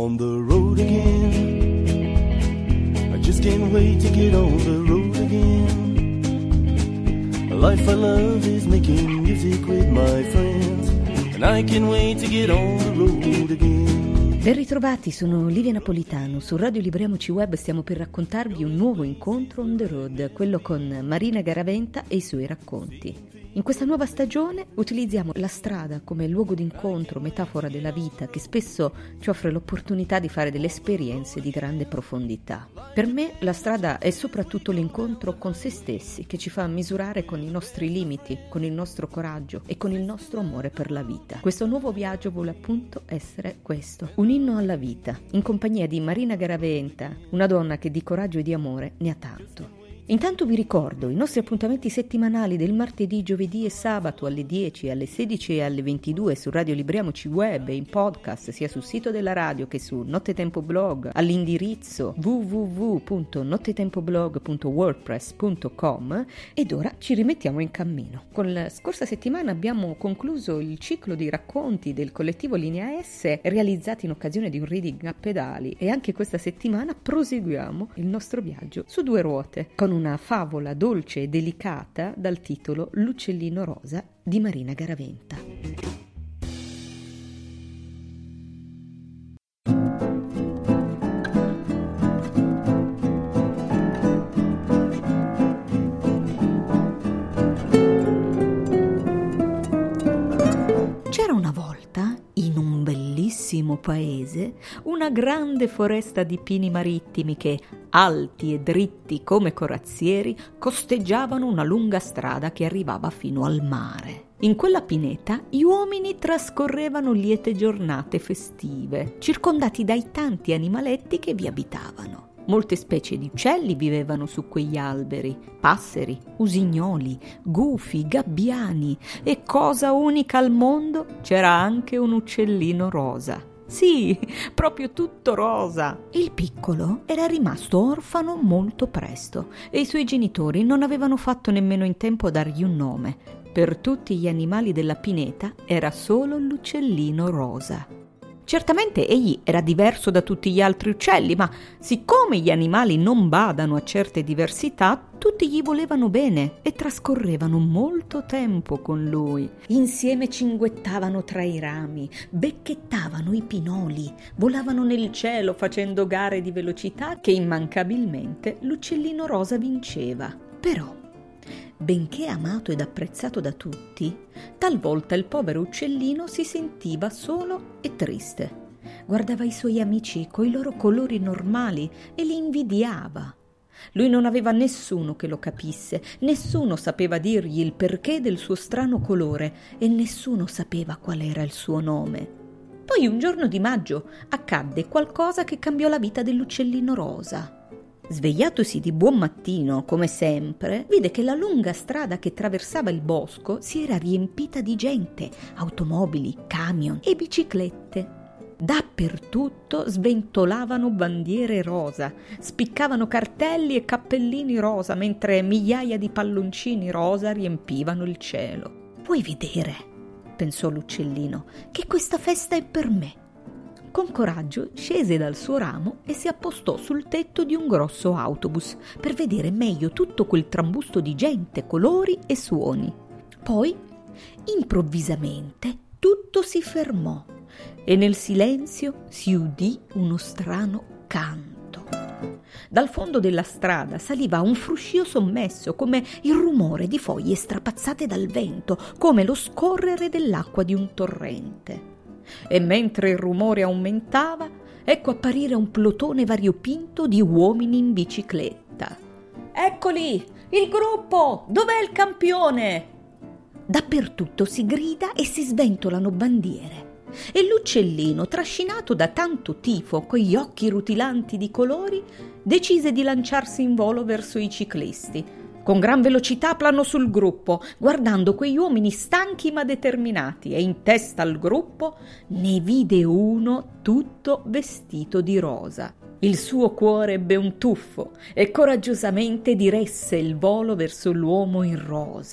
on the road again. I just can't wait to get on the road again. The life I love is making music with my friends, and I can't wait to get on the road again. Ben ritrovati, sono Livia Napolitano. Su Radio Libriamoci Web stiamo per raccontarvi un nuovo incontro on the road, quello con Marina Garaventa e i suoi racconti. In questa nuova stagione utilizziamo la strada come luogo d'incontro, metafora della vita, che spesso ci offre l'opportunità di fare delle esperienze di grande profondità. Per me la strada è soprattutto l'incontro con se stessi, che ci fa misurare con i nostri limiti, con il nostro coraggio e con il nostro amore per la vita. Questo nuovo viaggio vuole appunto essere questo, un inno alla vita, in compagnia di Marina Garaventa, una donna che di coraggio e di amore ne ha tanto. Intanto vi ricordo i nostri appuntamenti settimanali del martedì, giovedì e sabato alle 10, alle 16 e alle 22 su Radio Libriamoci Web e in podcast sia sul sito della radio che su Nottetempo Blog all'indirizzo www.nottetempoblog.wordpress.com. ed ora ci rimettiamo in cammino. Con la scorsa settimana abbiamo concluso il ciclo di racconti del collettivo Linea S realizzati in occasione di un reading a pedali e anche questa settimana proseguiamo il nostro viaggio su due ruote con una favola dolce e delicata dal titolo L'uccellino rosa di Marina Garaventa. C'era una volta, in un bellissimo paese, una grande foresta di pini marittimi che, alti e dritti come corazzieri, costeggiavano una lunga strada che arrivava fino al mare. In quella pineta gli uomini trascorrevano liete giornate festive, circondati dai tanti animaletti che vi abitavano. Molte specie di uccelli vivevano su quegli alberi, passeri, usignoli, gufi, gabbiani e, cosa unica al mondo, c'era anche un uccellino rosa. Sì, proprio tutto rosa. Il piccolo era rimasto orfano molto presto e i suoi genitori non avevano fatto nemmeno in tempo a dargli un nome. Per tutti gli animali della pineta era solo l'uccellino rosa. Certamente egli era diverso da tutti gli altri uccelli, ma siccome gli animali non badano a certe diversità, tutti gli volevano bene e trascorrevano molto tempo con lui. Insieme cinguettavano tra i rami, becchettavano i pinoli, volavano nel cielo facendo gare di velocità che immancabilmente l'uccellino rosa vinceva. Però, benché amato ed apprezzato da tutti, talvolta il povero uccellino si sentiva solo e triste. Guardava i suoi amici coi loro colori normali e li invidiava. Lui non aveva nessuno che lo capisse, nessuno sapeva dirgli il perché del suo strano colore e nessuno sapeva qual era il suo nome. Poi un giorno di maggio accadde qualcosa che cambiò la vita dell'uccellino rosa. Svegliatosi di buon mattino, come sempre, vide che la lunga strada che attraversava il bosco si era riempita di gente, automobili, camion e biciclette. Dappertutto sventolavano bandiere rosa, spiccavano cartelli e cappellini rosa, mentre migliaia di palloncini rosa riempivano il cielo. «Puoi vedere», pensò l'uccellino, «che questa festa è per me». Con coraggio scese dal suo ramo e si appostò sul tetto di un grosso autobus per vedere meglio tutto quel trambusto di gente, colori e suoni. Poi, improvvisamente, tutto si fermò e nel silenzio si udì uno strano canto. Dal fondo della strada saliva un fruscio sommesso, come il rumore di foglie strapazzate dal vento, come lo scorrere dell'acqua di un torrente. E mentre il rumore aumentava, ecco apparire un plotone variopinto di uomini in bicicletta. «Eccoli! Il gruppo! Dov'è il campione?» Dappertutto si grida e si sventolano bandiere. E l'uccellino, trascinato da tanto tifo, con gli occhi rutilanti di colori, decise di lanciarsi in volo verso i ciclisti. Con gran velocità planò sul gruppo, guardando quegli uomini stanchi ma determinati, e in testa al gruppo ne vide uno tutto vestito di rosa. Il suo cuore ebbe un tuffo e coraggiosamente diresse il volo verso l'uomo in rosa.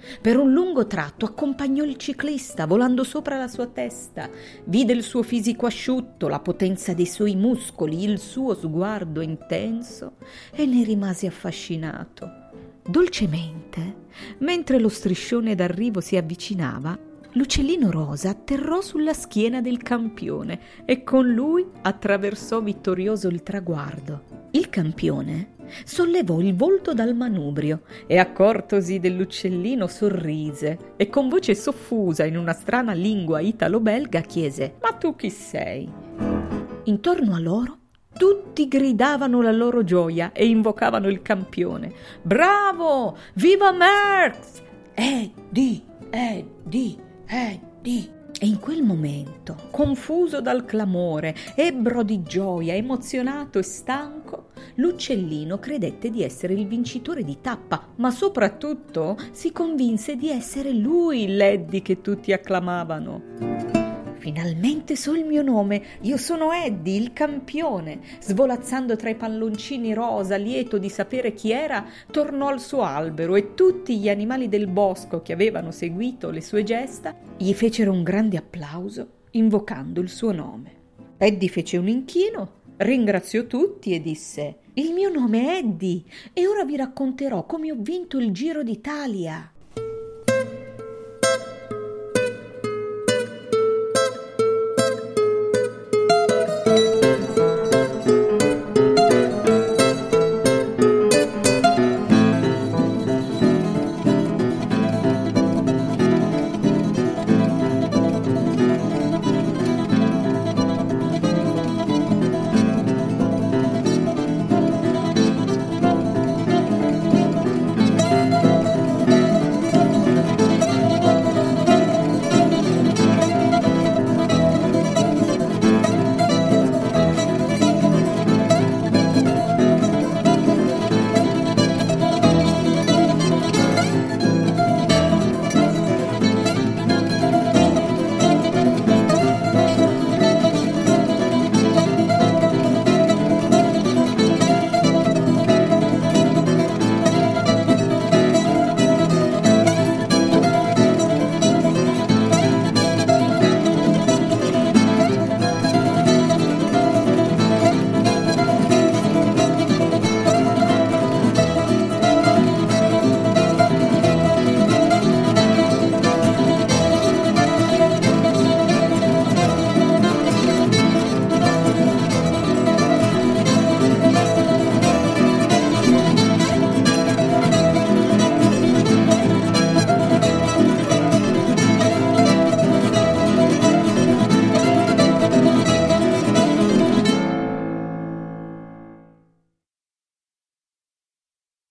Per un lungo tratto accompagnò il ciclista, volando sopra la sua testa. Vide il suo fisico asciutto, la potenza dei suoi muscoli, il suo sguardo intenso e ne rimase affascinato. Dolcemente, mentre lo striscione d'arrivo si avvicinava, l'uccellino rosa atterrò sulla schiena del campione e con lui attraversò vittorioso il traguardo. Il campione sollevò il volto dal manubrio e, accortosi dell'uccellino, sorrise e con voce soffusa in una strana lingua italo-belga chiese: «Ma tu chi sei?» Intorno a loro tutti gridavano la loro gioia e invocavano il campione. «Bravo! Viva Merckx! Eddie, Eddie, Eddie!» E in quel momento, confuso dal clamore, ebbro di gioia, emozionato e stanco, l'uccellino credette di essere il vincitore di tappa, ma soprattutto si convinse di essere lui l'Eddie che tutti acclamavano. «Finalmente so il mio nome, io sono Eddie, il campione!» Svolazzando tra i palloncini rosa, lieto di sapere chi era, tornò al suo albero e tutti gli animali del bosco che avevano seguito le sue gesta gli fecero un grande applauso, invocando il suo nome. Eddie fece un inchino, ringraziò tutti e disse: «Il mio nome è Eddie e ora vi racconterò come ho vinto il Giro d'Italia!»